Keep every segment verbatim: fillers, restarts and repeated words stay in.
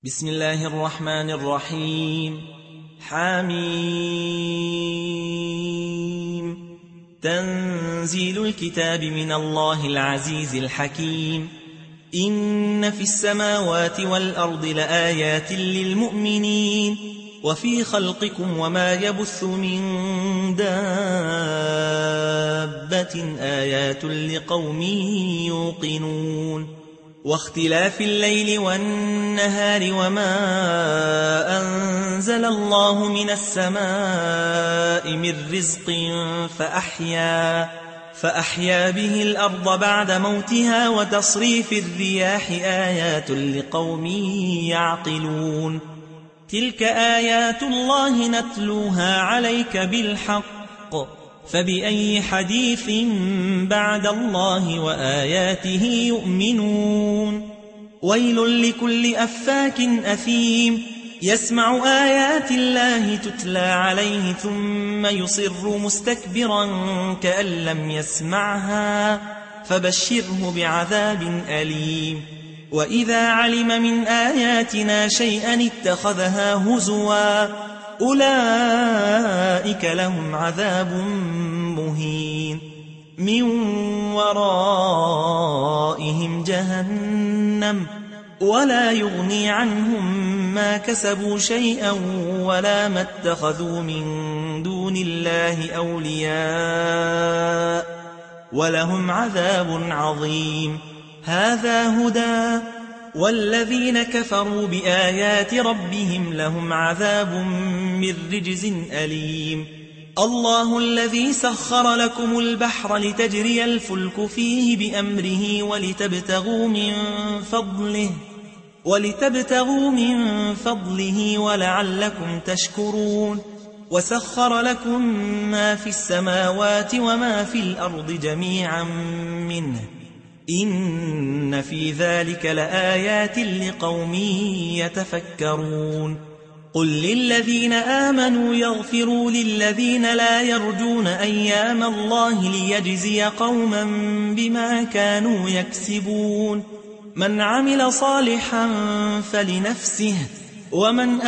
بسم الله الرحمن الرحيم. حميم. تنزيل الكتاب من الله العزيز الحكيم. إن في السماوات والأرض لآيات للمؤمنين وفي خلقكم وما يبث من دابة آيات لقوم يوقنون. واختلاف الليل والنهار وما أنزل الله من السماء من رزق فأحيا, فأحيا به الأرض بعد موتها وتصريف الرياح آيات لقوم يعقلون. تلك آيات الله نتلوها عليك بالحق فبأي حديث بعد الله وآياته يؤمنون. ويل لكل أفاك أثيم يسمع آيات الله تتلى عليه ثم يصر مستكبرا كأن لم يسمعها فبشره بعذاب أليم. وإذا علم من آياتنا شيئا اتخذها هزوا أولئك لهم عذاب مهين. من ورائهم جهنم ولا يغني عنهم ما كسبوا شيئا ولا ما اتخذوا من دون الله أولياء ولهم عذاب عظيم. هذا هدى والذين كفروا بآيات ربهم لهم عذاب من رجز أليم. الله الذي سخر لكم البحر لتجري الفلك فيه بأمره ولتبتغوا من فضله ولتبتغوا من فضله ولعلكم تشكرون. وسخر لكم ما في السماوات وما في الأرض جميعا منه إن في ذلك لآيات لقوم يتفكرون. قل للذين آمنوا يغفروا للذين لا يرجون أيام الله ليجزي قوما بما كانوا يكسبون. من عمل صالحا فلنفسه ومن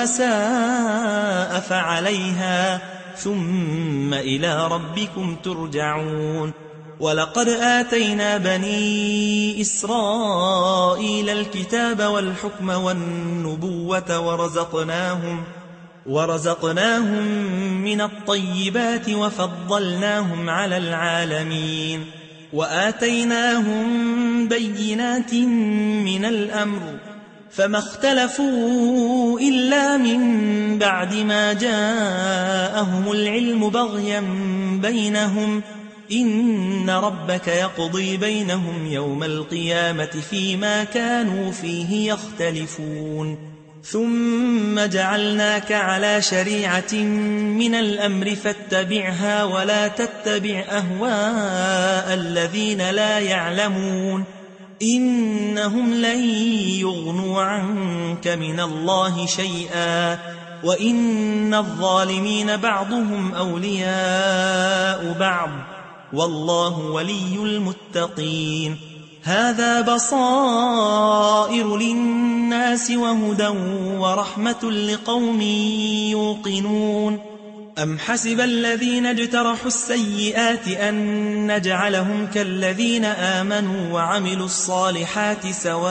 أساء فعليها ثم إلى ربكم ترجعون. ولقد آتينا بني إسرائيل الكتاب والحكم والنبوة ورزقناهم, ورزقناهم من الطيبات وفضلناهم على العالمين. وآتيناهم بينات من الأمر فما اختلفوا إلا من بعد ما جاءهم العلم بغيا بينهم. إن ربك يقضي بينهم يوم القيامة فيما كانوا فيه يختلفون. ثم جعلناك على شريعة من الأمر فاتبعها ولا تتبع أهواء الذين لا يعلمون إنهم لن يغنوا عنك من الله شيئا وإن الظالمين بعضهم أولياء بعض والله ولي المتقين. هذا بصائر للناس وهدى ورحمة لقوم يوقنون. أم حسب الذين اجترحوا السيئات أن نجعلهم كالذين آمنوا وعملوا الصالحات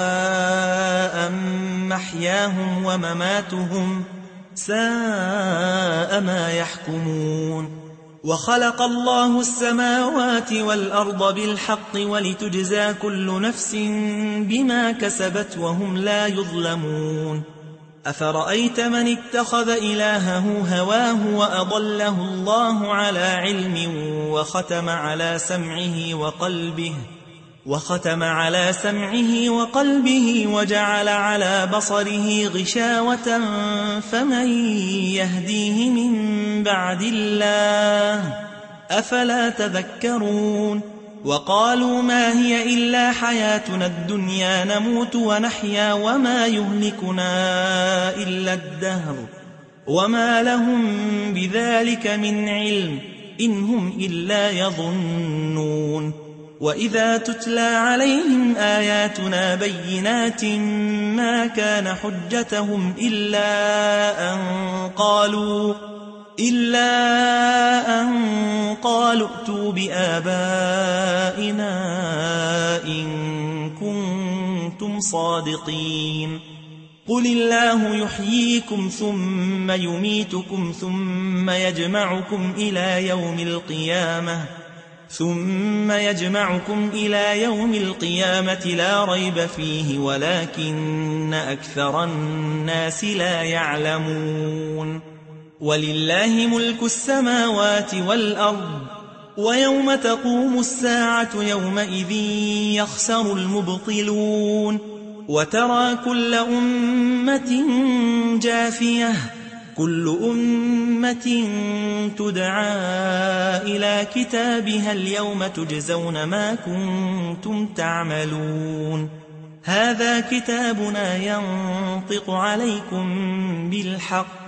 سواء محياهم ومماتهم ساء ما يحكمون. وخلق الله السماوات والأرض بالحق ولتجزى كل نفس بما كسبت وهم لا يظلمون. أفرأيت من اتخذ إلهه هواه وأضله الله على علم وختم على سمعه وقلبه وختم على سمعه وقلبه وجعل على بصره غشاوة فمن يهديه من بعد الله أفلا تذكرون. وقالوا ما هي إلا حياتنا الدنيا نموت ونحيا وما يهلكنا إلا الدهر وما لهم بذلك من علم إن هم إلا يظنون. وإذا تتلى عليهم آياتنا بينات ما كان حجتهم إلا أن قالوا إلا أن قالوا ائتوا بآبائنا إن كنتم صادقين قل الله يحييكم ثم يميتكم ثم يجمعكم إلى يوم القيامة ثم يجمعكم إلى يوم القيامة لا ريب فيه ولكن أكثر الناس لا يعلمون ولله ملك السماوات والأرض ويوم تقوم الساعة يومئذ يخسر المبطلون وترى كل أمة جاثية كل أمة تدعى إلى كتابها اليوم تجزون ما كنتم تعملون هذا كتابنا ينطق عليكم بالحق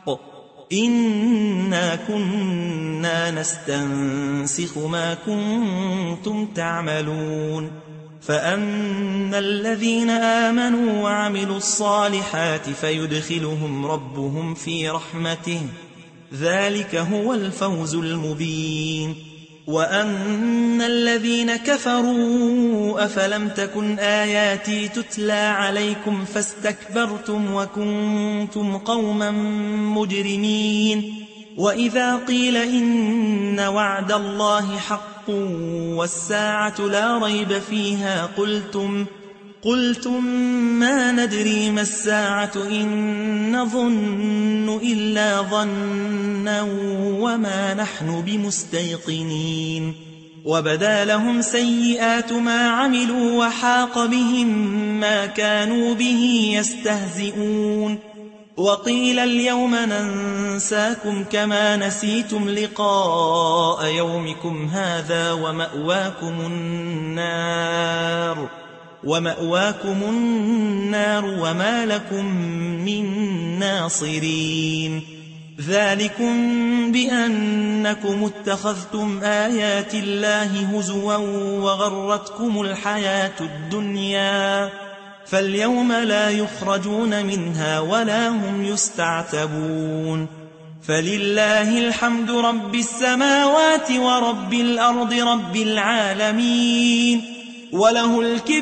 إنا كنا نستنسخ ما كنتم تعملون فأما الذين آمنوا وعملوا الصالحات فيدخلهم ربهم في رحمته ذلك هو الفوز المبين وأما الذين كفروا أفلم تكن آياتي تتلى عليكم فاستكبرتم وكنتم قوما مجرمين وإذا قيل إن وعد الله حق والساعة لا ريب فيها قلتم قلتم ما ندري ما الساعة إن نظن إلا ظنا وما نحن بمستيقنين وبدا لهم سيئات ما عملوا وحاق بهم ما كانوا به يستهزئون وقيل اليوم ننساكم كما نسيتم لقاء يومكم هذا ومأواكم النار ومأواكم النار وما لكم من ناصرين ذلكم بأنكم اتخذتم آيات الله هزوا وغرتكم الحياة الدنيا فاليوم لا يخرجون منها ولا هم يستعتبون فلله الحمد رب السماوات ورب الأرض رب العالمين وله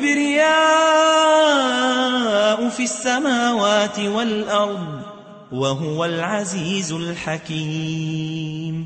الكبرياء في السماوات والأرض وهو العزيز الحكيم